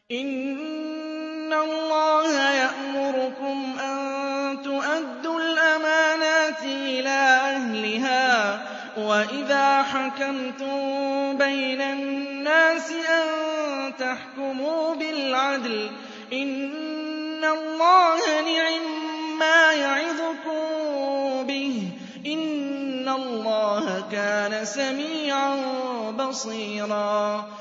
إِنَّ اللَّهَ يَأْمُرُكُمْ أَن تُؤَدُّوا الْأَمَانَاتِ إِلَىٰ أَهْلِهَا وَإِذَا حَكَمْتُم بَيْنَ النَّاسِ أَن تَحْكُمُوا بِالْعَدْلِ ۚ إِنَّ اللَّهَ نِعِمَّا يَعِظُكُم بِهِ ۗ إِنَّ اللَّهَ كَانَ سَمِيعًا بَصِيرًا